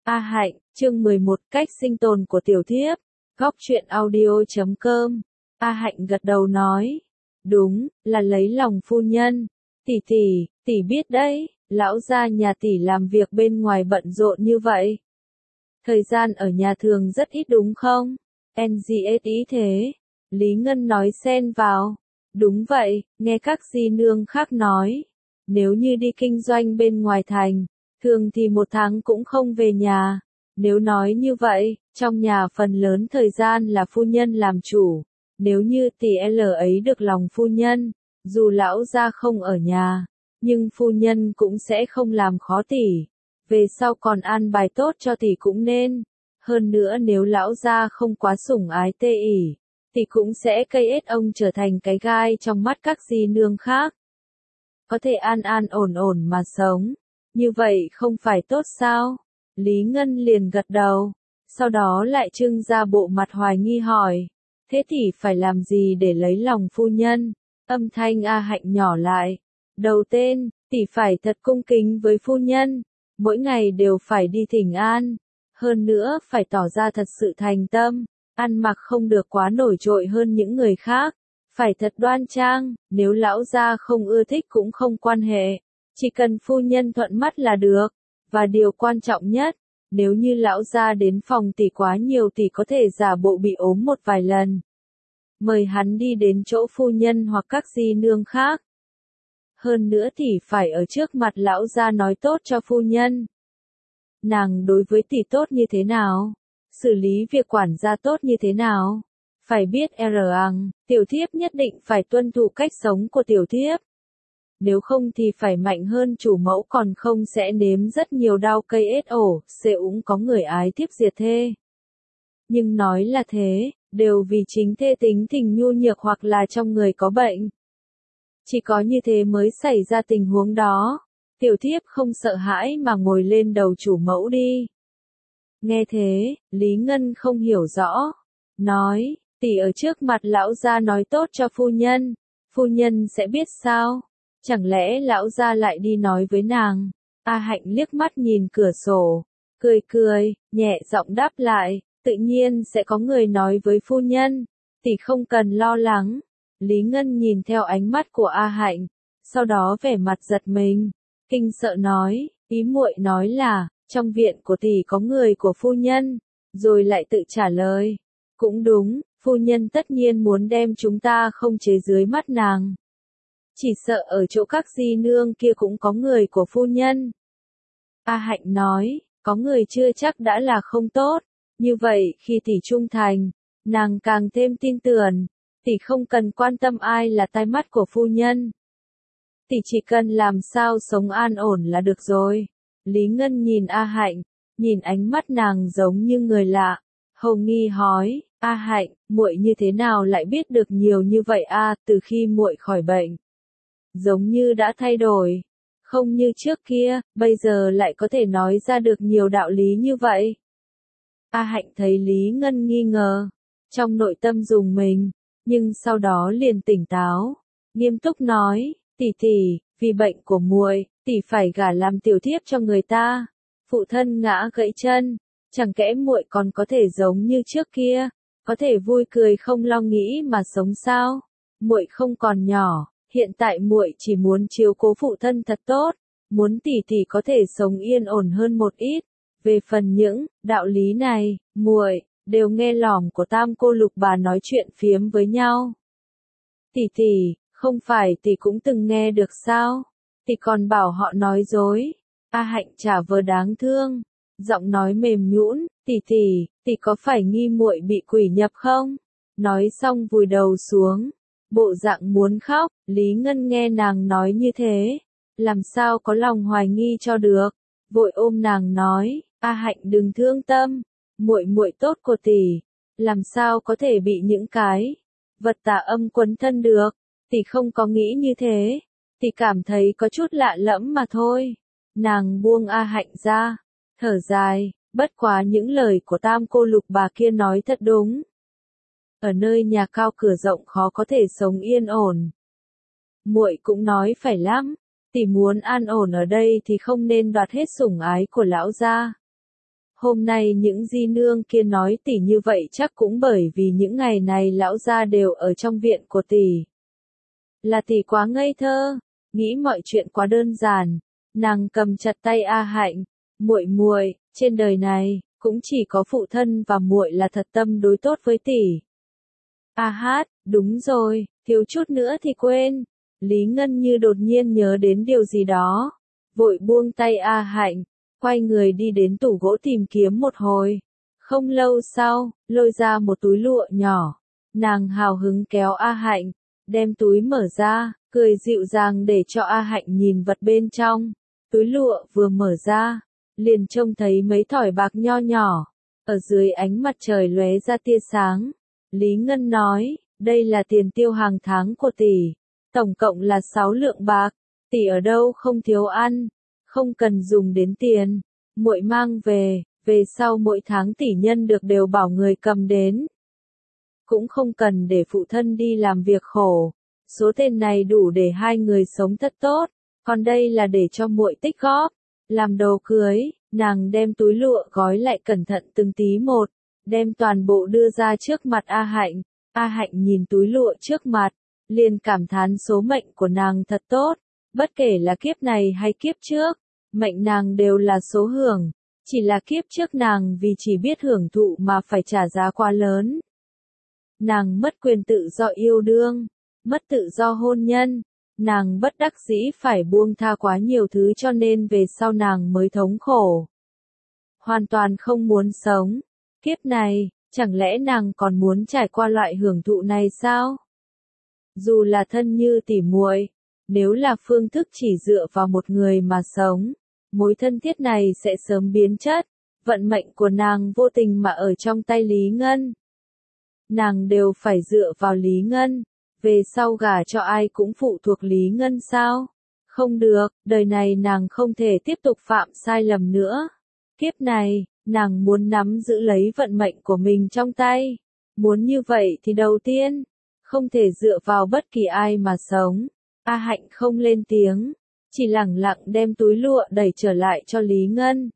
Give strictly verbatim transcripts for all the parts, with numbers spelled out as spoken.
A Hạnh, chương mười một, cách sinh tồn của tiểu thiếp. Góc truyện audio chấm com. A Hạnh gật đầu nói. Đúng, là lấy lòng phu nhân. Tỷ tỷ, tỷ biết đấy, lão gia nhà tỷ làm việc bên ngoài bận rộn như vậy. Thời gian ở nhà thường rất ít đúng không? en giê ét ý thế. Lý Ngân nói xen vào. Đúng vậy, nghe các di nương khác nói. Nếu như đi kinh doanh bên ngoài thành, thường thì một tháng cũng không về nhà. Nếu nói như vậy, trong nhà phần lớn thời gian là phu nhân làm chủ. Nếu như tỷ L ấy được lòng phu nhân, dù lão gia không ở nhà, nhưng phu nhân cũng sẽ không làm khó tỷ. Về sau còn an bài tốt cho tỷ cũng nên. Hơn nữa nếu lão gia không quá sủng ái tê ỉ, thì cũng sẽ cây ết ông trở thành cái gai trong mắt các di nương khác. Có thể an an ổn ổn mà sống. Như vậy không phải tốt sao? Lý Ngân liền gật đầu. Sau đó lại trưng ra bộ mặt hoài nghi hỏi. Thế thì phải làm gì để lấy lòng phu nhân? Âm thanh A Hạnh nhỏ lại. Đầu tên, tỷ phải thật cung kính với phu nhân. Mỗi ngày đều phải đi thỉnh an. Hơn nữa phải tỏ ra thật sự thành tâm. Ăn mặc không được quá nổi trội hơn những người khác. Phải thật đoan trang, nếu lão gia không ưa thích cũng không quan hệ. Chỉ cần phu nhân thuận mắt là được. Và điều quan trọng nhất, nếu như lão gia đến phòng tỷ quá nhiều thì có thể giả bộ bị ốm một vài lần. Mời hắn đi đến chỗ phu nhân hoặc các di nương khác. Hơn nữa thì phải ở trước mặt lão gia nói tốt cho phu nhân. Nàng đối với tỷ tốt như thế nào? Xử lý việc quản gia tốt như thế nào? Phải biết R ăng, tiểu thiếp nhất định phải tuân thủ cách sống của tiểu thiếp. Nếu không thì phải mạnh hơn chủ mẫu còn không sẽ nếm rất nhiều đau cây ết ổ, sẽ cũng có người ái thiếp diệt thê. Nhưng nói là thế, đều vì chính thê tính tình nhu nhược hoặc là trong người có bệnh. Chỉ có như thế mới xảy ra tình huống đó. Tiểu thiếp không sợ hãi mà ngồi lên đầu chủ mẫu đi. Nghe thế, Lý Ngân không hiểu rõ. Nói, tỷ ở trước mặt lão gia nói tốt cho phu nhân. Phu nhân sẽ biết sao? Chẳng lẽ lão gia lại đi nói với nàng? A Hạnh liếc mắt nhìn cửa sổ. Cười cười, nhẹ giọng đáp lại. Tự nhiên sẽ có người nói với phu nhân. Tỷ không cần lo lắng. Lý Ngân nhìn theo ánh mắt của A Hạnh. Sau đó vẻ mặt giật mình. Kinh sợ nói, ý muội nói là, trong viện của tỷ có người của phu nhân. Rồi lại tự trả lời. Cũng đúng, phu nhân tất nhiên muốn đem chúng ta không chế dưới mắt nàng. Chỉ sợ ở chỗ các di nương kia cũng có người của phu nhân. A Hạnh nói, có người chưa chắc đã là không tốt. Như vậy khi tỷ trung thành, nàng càng thêm tin tưởng. Tỷ không cần quan tâm ai là tai mắt của phu nhân. Tỷ chỉ cần làm sao sống an ổn là được rồi. Lý Ngân nhìn A Hạnh, nhìn ánh mắt nàng giống như người lạ. Hầu nghi hỏi, A Hạnh, muội như thế nào lại biết được nhiều như vậy a? Từ khi muội khỏi bệnh, giống như đã thay đổi, không như trước kia, bây giờ lại có thể nói ra được nhiều đạo lý như vậy. A Hạnh thấy Lý Ngân nghi ngờ, trong nội tâm rùng mình, nhưng sau đó liền tỉnh táo, nghiêm túc nói, tỷ tỷ, vì bệnh của muội, tỷ phải gả làm tiểu thiếp cho người ta. Phụ thân ngã gãy chân, chẳng kẽ muội còn có thể giống như trước kia, có thể vui cười không lo nghĩ mà sống sao? Muội không còn nhỏ, hiện tại muội chỉ muốn chiếu cố phụ thân thật tốt, muốn tỷ tỷ có thể sống yên ổn hơn một ít. Về phần những đạo lý này, muội đều nghe lỏm của Tam cô Lục bà nói chuyện phiếm với nhau. Tỷ tỷ, không phải tỷ cũng từng nghe được sao? Tỷ còn bảo họ nói dối. A Hạnh trả vờ đáng thương, giọng nói mềm nhũn, tỷ tỷ, tỷ có phải nghi muội bị quỷ nhập không? Nói xong vùi đầu xuống, bộ dạng muốn khóc. Lý Ngân nghe nàng nói như thế, làm sao có lòng hoài nghi cho được, vội ôm nàng nói, A Hạnh đừng thương tâm, muội muội tốt của tỷ, làm sao có thể bị những cái vật tà âm quấn thân được, tỷ không có nghĩ như thế, tỷ cảm thấy có chút lạ lẫm mà thôi. Nàng buông A Hạnh ra, thở dài, bất quá những lời của Tam cô Lục bà kia nói thật đúng. Ở nơi nhà cao cửa rộng khó có thể sống yên ổn. Muội cũng nói phải lắm, tỷ muốn an ổn ở đây thì không nên đoạt hết sủng ái của lão gia. Hôm nay những di nương kia nói tỷ như vậy chắc cũng bởi vì những ngày này lão gia đều ở trong viện của tỷ. Là tỷ quá ngây thơ, nghĩ mọi chuyện quá đơn giản. Nàng cầm chặt tay A Hạnh, muội muội, trên đời này cũng chỉ có phụ thân và muội là thật tâm đối tốt với tỷ. A hát, đúng rồi, thiếu chút nữa thì quên. Lý Ngân như đột nhiên nhớ đến điều gì đó, vội buông tay A Hạnh, quay người đi đến tủ gỗ tìm kiếm một hồi. Không lâu sau, lôi ra một túi lụa nhỏ, nàng hào hứng kéo A Hạnh, đem túi mở ra, cười dịu dàng để cho A Hạnh nhìn vật bên trong. Túi lụa vừa mở ra, liền trông thấy mấy thỏi bạc nho nhỏ, ở dưới ánh mặt trời lóe ra tia sáng. Lý Ngân nói, đây là tiền tiêu hàng tháng của tỷ, tổng cộng là sáu lượng bạc, tỷ ở đâu không thiếu ăn, không cần dùng đến tiền, muội mang về, về sau mỗi tháng tỷ nhân được đều bảo người cầm đến. Cũng không cần để phụ thân đi làm việc khổ, số tiền này đủ để hai người sống thật tốt, còn đây là để cho muội tích góp, làm đồ cưới. Nàng đem túi lụa gói lại cẩn thận từng tí một, đem toàn bộ đưa ra trước mặt A Hạnh. A Hạnh nhìn túi lụa trước mặt, liền cảm thán số mệnh của nàng thật tốt, bất kể là kiếp này hay kiếp trước, mệnh nàng đều là số hưởng, chỉ là kiếp trước nàng vì chỉ biết hưởng thụ mà phải trả giá quá lớn. Nàng mất quyền tự do yêu đương, mất tự do hôn nhân, nàng bất đắc dĩ phải buông tha quá nhiều thứ cho nên về sau nàng mới thống khổ. Hoàn toàn không muốn sống. Kiếp này, chẳng lẽ nàng còn muốn trải qua loại hưởng thụ này sao? Dù là thân như tỉ muội, nếu là phương thức chỉ dựa vào một người mà sống, mối thân thiết này sẽ sớm biến chất. Vận mệnh của nàng vô tình mà ở trong tay Lý Ngân. Nàng đều phải dựa vào Lý Ngân. Về sau gả cho ai cũng phụ thuộc Lý Ngân sao? Không được, đời này nàng không thể tiếp tục phạm sai lầm nữa. Kiếp này, nàng muốn nắm giữ lấy vận mệnh của mình trong tay. Muốn như vậy thì đầu tiên, không thể dựa vào bất kỳ ai mà sống. A Hạnh không lên tiếng, chỉ lẳng lặng đem túi lụa đẩy trở lại cho Lý Ngân.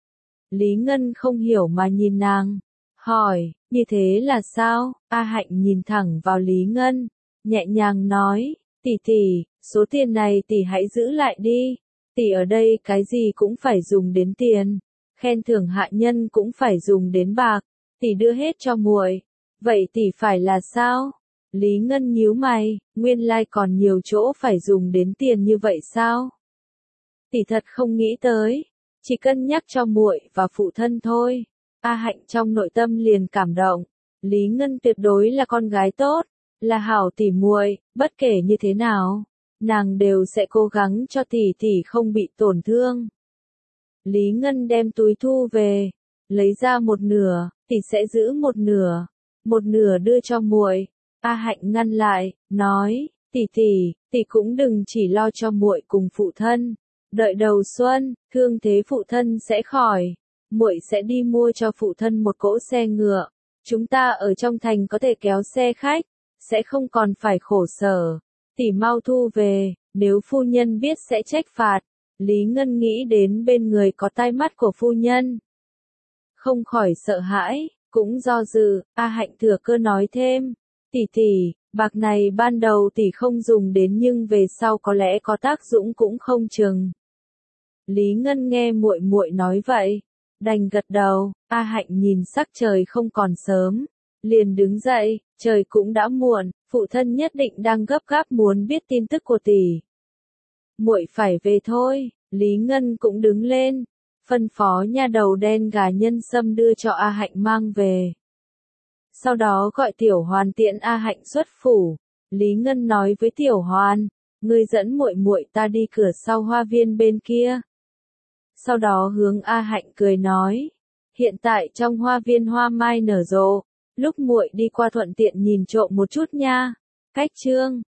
Lý Ngân không hiểu mà nhìn nàng, hỏi, như thế là sao? A Hạnh nhìn thẳng vào Lý Ngân, nhẹ nhàng nói, tỷ tỷ, số tiền này tỷ hãy giữ lại đi, tỷ ở đây cái gì cũng phải dùng đến tiền, khen thưởng hạ nhân cũng phải dùng đến bạc, tỷ đưa hết cho muội, vậy tỷ phải là sao? Lý Ngân nhíu mày, nguyên lai còn nhiều chỗ phải dùng đến tiền như vậy sao? Tỷ thật không nghĩ tới, chỉ cân nhắc cho muội và phụ thân thôi. A Hạnh trong nội tâm liền cảm động, Lý Ngân tuyệt đối là con gái tốt, là hảo tỉ muội, bất kể như thế nào, nàng đều sẽ cố gắng cho tỷ tỷ không bị tổn thương. Lý Ngân đem túi thu về, lấy ra một nửa, tỷ sẽ giữ một nửa, một nửa đưa cho muội. A Hạnh ngăn lại, nói, tỷ tỷ, tỷ cũng đừng chỉ lo cho muội cùng phụ thân, đợi đầu xuân, thương thế phụ thân sẽ khỏi, muội sẽ đi mua cho phụ thân một cỗ xe ngựa, chúng ta ở trong thành có thể kéo xe khách, sẽ không còn phải khổ sở. Tỷ mau thu về, nếu phu nhân biết sẽ trách phạt. Lý Ngân nghĩ đến bên người có tai mắt của phu nhân, không khỏi sợ hãi, cũng do dự. A Hạnh thừa cơ nói thêm, tỷ tỷ, bạc này ban đầu tỷ không dùng đến nhưng về sau có lẽ có tác dụng cũng không chừng. Lý Ngân nghe muội muội nói vậy, đành gật đầu. A Hạnh nhìn sắc trời không còn sớm, liền đứng dậy, trời cũng đã muộn, phụ thân nhất định đang gấp gáp muốn biết tin tức của tỷ. Muội phải về thôi. Lý Ngân cũng đứng lên, phân phó nha đầu đen gà nhân sâm đưa cho A Hạnh mang về. Sau đó gọi Tiểu Hoàn tiễn A Hạnh xuất phủ. Lý Ngân nói với Tiểu Hoàn, ngươi dẫn muội muội ta đi cửa sau hoa viên bên kia. Sau đó hướng A Hạnh cười nói, hiện tại trong hoa viên hoa mai nở rộ, lúc muội đi qua thuận tiện nhìn trộm một chút nha. Cách chương